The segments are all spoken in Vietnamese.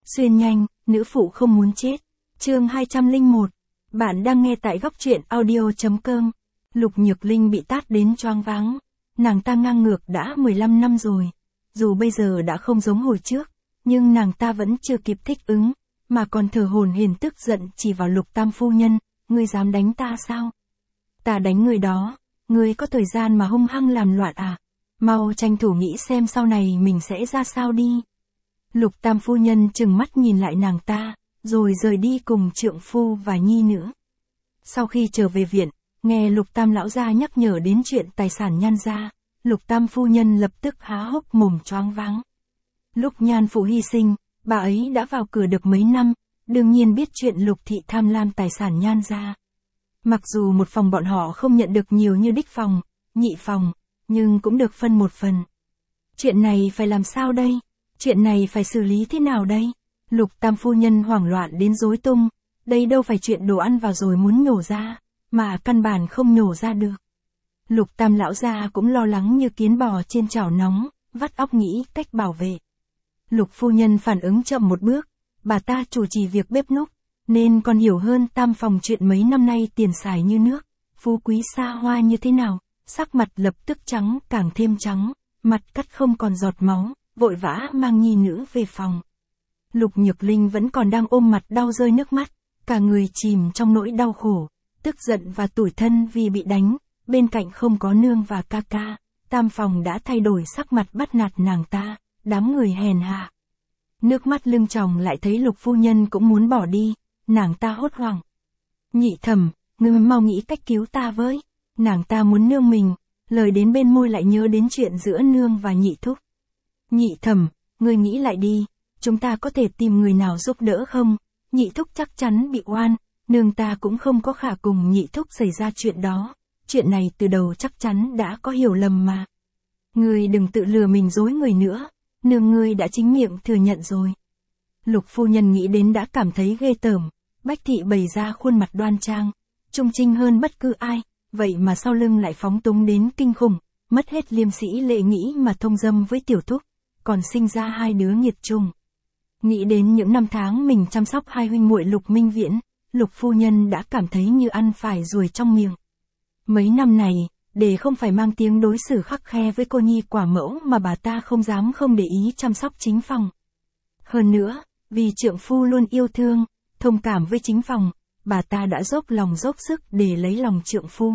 Xuyên nhanh, nữ phụ không muốn chết. Chương 201. Bạn đang nghe tại góc truyện audio.com. Lục Nhược Linh bị tát đến choáng váng. Nàng ta ngang ngược đã 15 năm rồi. Dù bây giờ đã không giống hồi trước, nhưng nàng ta vẫn chưa kịp thích ứng, mà còn thở hổn hển tức giận chỉ vào Lục Tam phu nhân. Ngươi dám đánh ta sao? Ta đánh người đó, ngươi có thời gian mà hung hăng làm loạn à? Mau tranh thủ nghĩ xem sau này mình sẽ ra sao đi. Lục Tam phu nhân trừng mắt nhìn lại nàng ta, rồi rời đi cùng trượng phu và nhi nữ. Sau khi trở về viện, nghe Lục Tam lão gia nhắc nhở đến chuyện tài sản Nhan gia, Lục Tam phu nhân lập tức há hốc mồm choáng váng. Lúc Nhan phụ hy sinh, bà ấy đã vào cửa được mấy năm, đương nhiên biết chuyện Lục thị tham lam tài sản Nhan gia. Mặc dù một phòng bọn họ không nhận được nhiều như đích phòng, nhị phòng, nhưng cũng được phân một phần. Chuyện này phải làm sao đây? Chuyện này phải xử lý thế nào đây? Lục Tam phu nhân hoảng loạn đến rối tung, đây đâu phải chuyện đồ ăn vào rồi muốn nhổ ra, mà căn bản không nhổ ra được. Lục Tam lão gia cũng lo lắng như kiến bò trên chảo nóng, vắt óc nghĩ cách bảo vệ. Lục phu nhân phản ứng chậm một bước, bà ta chủ trì việc bếp núc, nên còn hiểu hơn Tam phòng chuyện mấy năm nay tiền xài như nước, phú quý xa hoa như thế nào, sắc mặt lập tức trắng càng thêm trắng, mặt cắt không còn giọt máu, vội vã mang nhi nữ về phòng. Lục Nhược Linh vẫn còn đang ôm mặt đau rơi nước mắt, cả người chìm trong nỗi đau khổ, tức giận và tủi thân vì bị đánh, bên cạnh không có nương và ca ca, Tam phòng đã thay đổi sắc mặt bắt nạt nàng ta, đám người hèn hạ. Nước mắt lưng tròng lại thấy Lục phu nhân cũng muốn bỏ đi, nàng ta hốt hoảng. Nhị thẩm, ngươi mau nghĩ cách cứu ta với. Nàng ta muốn nương mình, lời đến bên môi lại nhớ đến chuyện giữa nương và nhị thúc. Nhị thẩm, ngươi nghĩ lại đi, chúng ta có thể tìm người nào giúp đỡ không? Nhị thúc chắc chắn bị oan, nương ta cũng không có khả cùng nhị thúc xảy ra chuyện đó. Chuyện này từ đầu chắc chắn đã có hiểu lầm mà. Ngươi đừng tự lừa mình dối người nữa, nương ngươi đã chính miệng thừa nhận rồi. Lục phu nhân nghĩ đến đã cảm thấy ghê tởm, Bách thị bày ra khuôn mặt đoan trang, trung trinh hơn bất cứ ai, vậy mà sau lưng lại phóng túng đến kinh khủng, mất hết liêm sĩ lễ nghĩ mà thông dâm với tiểu thúc, còn sinh ra hai đứa nghiệt trùng. Nghĩ đến những năm tháng mình chăm sóc hai huynh muội Lục Minh Viễn, Lục phu nhân đã cảm thấy như ăn phải ruồi trong miệng. Mấy năm này, để không phải mang tiếng đối xử khắc khe với cô nhi quả mẫu mà bà ta không dám không để ý chăm sóc chính phòng. Hơn nữa, vì trượng phu luôn yêu thương, thông cảm với chính phòng, bà ta đã dốc lòng dốc sức để lấy lòng trượng phu.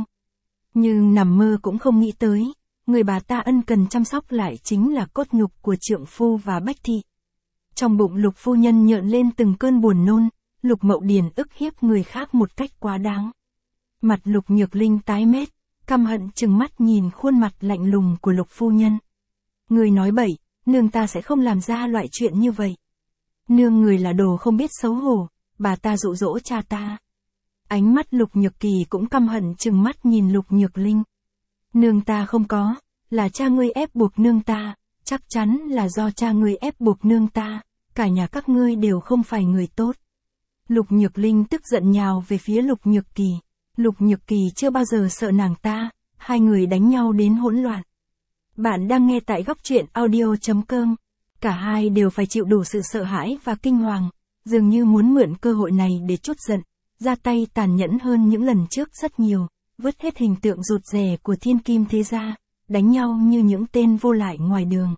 Nhưng nằm mơ cũng không nghĩ tới, người bà ta ân cần chăm sóc lại chính là cốt nhục của trượng phu và Bách thị. Trong bụng Lục phu nhân nhợn lên từng cơn buồn nôn, Lục Mậu Điền ức hiếp người khác một cách quá đáng. Mặt Lục Nhược Linh tái mét, căm hận trừng mắt nhìn khuôn mặt lạnh lùng của Lục phu nhân. Người nói bậy, nương ta sẽ không làm ra loại chuyện như vậy. Nương người là đồ không biết xấu hổ, bà ta dụ dỗ cha ta. Ánh mắt Lục Nhược Kỳ cũng căm hận trừng mắt nhìn Lục Nhược Linh. Nương ta không có, là cha ngươi ép buộc nương ta, chắc chắn là do cha ngươi ép buộc nương ta, cả nhà các ngươi đều không phải người tốt. Lục Nhược Linh tức giận nhào về phía Lục Nhược Kỳ. Lục Nhược Kỳ chưa bao giờ sợ nàng ta, hai người đánh nhau đến hỗn loạn. Bạn đang nghe tại góc truyện audio.com. Cả hai đều phải chịu đủ sự sợ hãi và kinh hoàng, dường như muốn mượn cơ hội này để trút giận, ra tay tàn nhẫn hơn những lần trước rất nhiều, vứt hết hình tượng rụt rè của thiên kim thế gia, đánh nhau như những tên vô lại ngoài đường.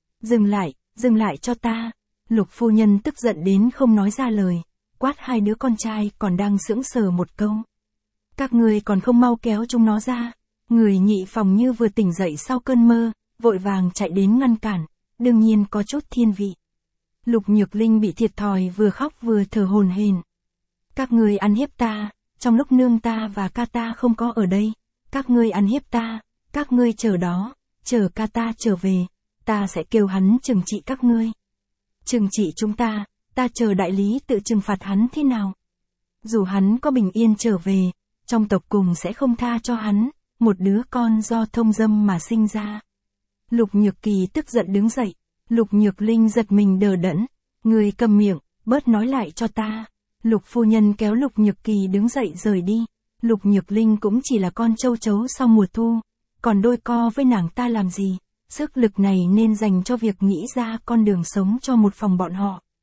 Dừng lại cho ta. Lục phu nhân tức giận đến không nói ra lời, quát hai đứa con trai còn đang sững sờ một câu. Các ngươi còn không mau kéo chúng nó ra. Người nhị phòng như vừa tỉnh dậy sau cơn mơ, vội vàng chạy đến ngăn cản, đương nhiên có chút thiên vị. Lục Nhược Linh bị thiệt thòi vừa khóc vừa thở hổn hển. Các ngươi ăn hiếp ta, trong lúc nương ta và ca ta không có ở đây, các ngươi ăn hiếp ta, các ngươi chờ đó, chờ ca ta trở về, ta sẽ kêu hắn trừng trị các ngươi. Trừng trị chúng ta chờ đại lý tự trừng phạt hắn thế nào. Dù hắn có bình yên trở về, trong tộc cùng sẽ không tha cho hắn, một đứa con do thông dâm mà sinh ra. Lục Nhược Kỳ tức giận đứng dậy, Lục Nhược Linh giật mình đờ đẫn, người cầm miệng, bớt nói lại cho ta. Lục phu nhân kéo Lục Nhược Kỳ đứng dậy rời đi. Lục Nhược Linh cũng chỉ là con châu chấu sau mùa thu, còn đôi co với nàng ta làm gì, sức lực này nên dành cho việc nghĩ ra con đường sống cho một phòng bọn họ.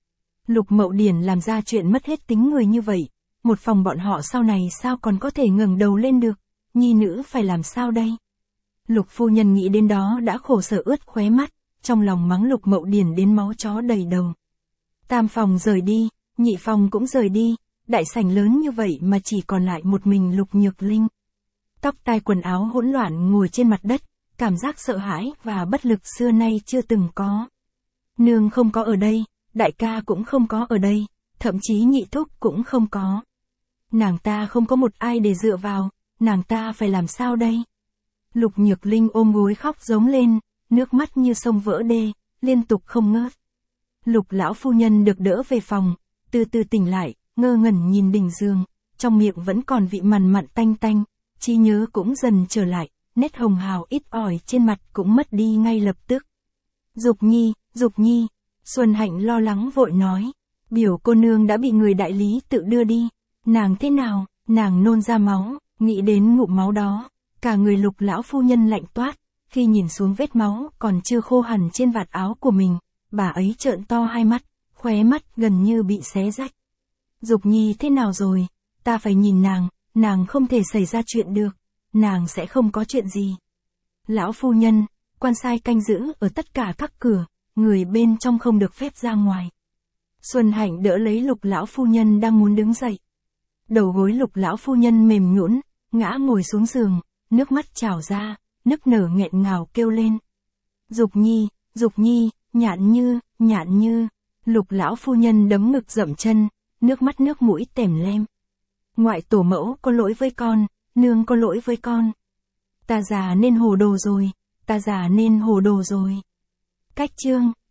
Lục Mậu Điển làm ra chuyện mất hết tính người như vậy, một phòng bọn họ sau này sao còn có thể ngẩng đầu lên được, nhi nữ phải làm sao đây? Lục phu nhân nghĩ đến đó đã khổ sở ướt khóe mắt, trong lòng mắng Lục Mậu Điển đến máu chó đầy đầu. Tam phòng rời đi, nhị phòng cũng rời đi, đại sảnh lớn như vậy mà chỉ còn lại một mình Lục Nhược Linh. Tóc tai quần áo hỗn loạn ngồi trên mặt đất, cảm giác sợ hãi và bất lực xưa nay chưa từng có. Nương không có ở đây, đại ca cũng không có ở đây, thậm chí nhị thúc cũng không có. Nàng ta không có một ai để dựa vào, nàng ta phải làm sao đây? Lục Nhược Linh ôm gối khóc giống lên, nước mắt như sông vỡ đê, liên tục không ngớt. Lục lão phu nhân được đỡ về phòng, từ từ tỉnh lại, ngơ ngẩn nhìn đỉnh giường, trong miệng vẫn còn vị mằn mặn tanh tanh, trí nhớ cũng dần trở lại, nét hồng hào ít ỏi trên mặt cũng mất đi ngay lập tức. Dục Nhi, Xuân Hạnh lo lắng vội nói, biểu cô nương đã bị người đại lý tự đưa đi, nàng thế nào, nàng nôn ra máu, nghĩ đến ngụm máu đó, cả người Lục lão phu nhân lạnh toát, khi nhìn xuống vết máu còn chưa khô hẳn trên vạt áo của mình, bà ấy trợn to hai mắt, khóe mắt gần như bị xé rách. Dục Nhi thế nào rồi, ta phải nhìn nàng không thể xảy ra chuyện được, nàng sẽ không có chuyện gì. Lão phu nhân, quan sai canh giữ ở tất cả các cửa, người bên trong không được phép ra ngoài. Xuân Hạnh đỡ lấy Lục lão phu nhân đang muốn đứng dậy. Đầu gối Lục lão phu nhân mềm nhũn, ngã ngồi xuống giường, nước mắt trào ra, nức nở nghẹn ngào kêu lên. Dục Nhi, Nhạn Như, Lục lão phu nhân đấm ngực dậm chân, nước mắt nước mũi tèm lem. Ngoại tổ mẫu có lỗi với con, nương có lỗi với con. Ta già nên hồ đồ rồi, Cách chương